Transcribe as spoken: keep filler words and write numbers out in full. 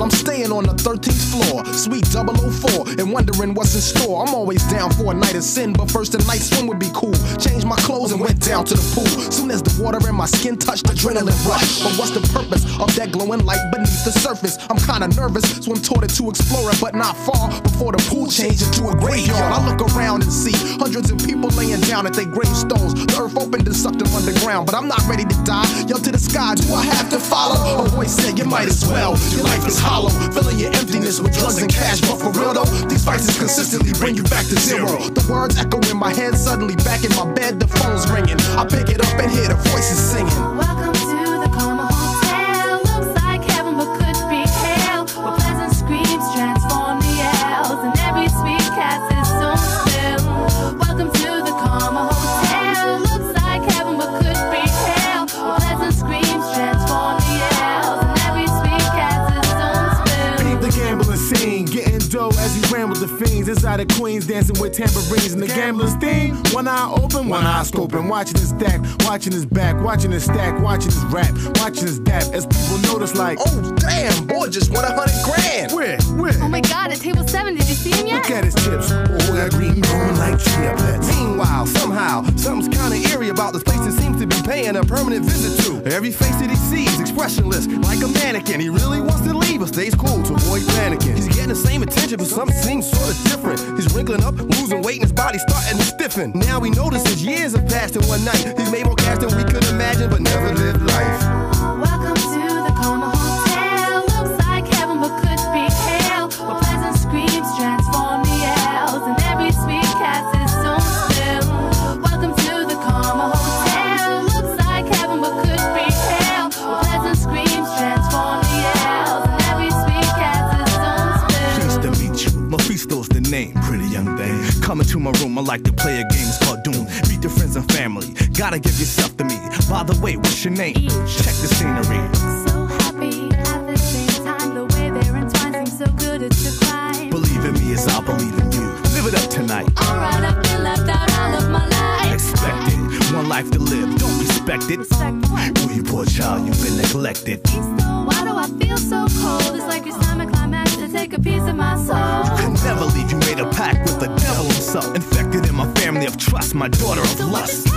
I'm staying on the thirteenth floor, suite double oh four, and wondering what's in store. I'm always down for a night of sin, but first a night swim would be cool. Changed my clothes and went down to the pool. Soon as the water in my skin touched, adrenaline rush. But what's the purpose of that glowing light beneath the surface? I'm kinda nervous, so I'm taught it to explore it, but not far before the pool changed into a graveyard. I look around and see hundreds of people laying down at their gravestones. The earth opened and sucked them underground, but I'm not ready to die. Yell to the sky, do I have to follow? A voice said, you might as well. Your life is hollow, filling your emptiness with drugs and cash. But for real though, these vices consistently bring you back to zero. The words echo in my head, suddenly back in my bed, the phone's ringing. I pick it up and hear the voices singing. Welcome to the Karma Hotel. Looks like heaven but could be hell, where pleasant screams transform the L's and every sweet cat is so still. Welcome to the Karma Hotel. Looks like heaven but could be hell, where pleasant screams transform the L's and every sweet cat is so still. Beat the gambling scene, getting dough as he ran with the fiends inside of Queens, dancing with tambourines and the gambler's theme. One eye open, one eye scoping, watching his stack, watching his back, watching his stack, watching his rap, watching his dap. As people notice, like, oh damn, boy just won a hundred grand. Where, where? Oh my God, at table seven, did you see him yet? Look at his chips, oh that green growing like chia pets. Meanwhile, somehow, something's kinda eerie about this place that seems to be paying a permanent visit to. Every face that he sees, expressionless, like a mannequin. He really wants to leave, but stays cool to avoid panicking. He's getting the same attention, but something seems sorta different. He's wrinkling up, losing weight, and his body's starting to stiffen. Now we notice his years have passed in one night. He's made more cash than we could imagine, but never lived life. Welcome to the Karma Hotel. Looks like heaven but could be hell, where pleasant screams transform the L's and every sweet cat is so still. Welcome to the Karma Hotel. Looks like heaven but could be hell, where pleasant screams transform the L's and every sweet cat is so still. Pleased to meet you. Mephisto's the name, pretty young thing. Coming to my room, I like to play a game, it's called Doom. Meet your friends and family, gotta give yourself to me. By the way, what's your name? Check the scenery. So happy at the same time, the way they're entwined seems so good it's a crime. Believe in me as I believe in you. Live it up tonight. Alright, I've been left out all of my life. Expect it, one life to live, don't respect it. Respect what? Oh, you poor child, you've been neglected. Why do I feel so cold? It's like your stomach climax to take a piece of my soul. Could never leave, you made a pact with the devil himself. Infected in my family of trust, my daughter of lust.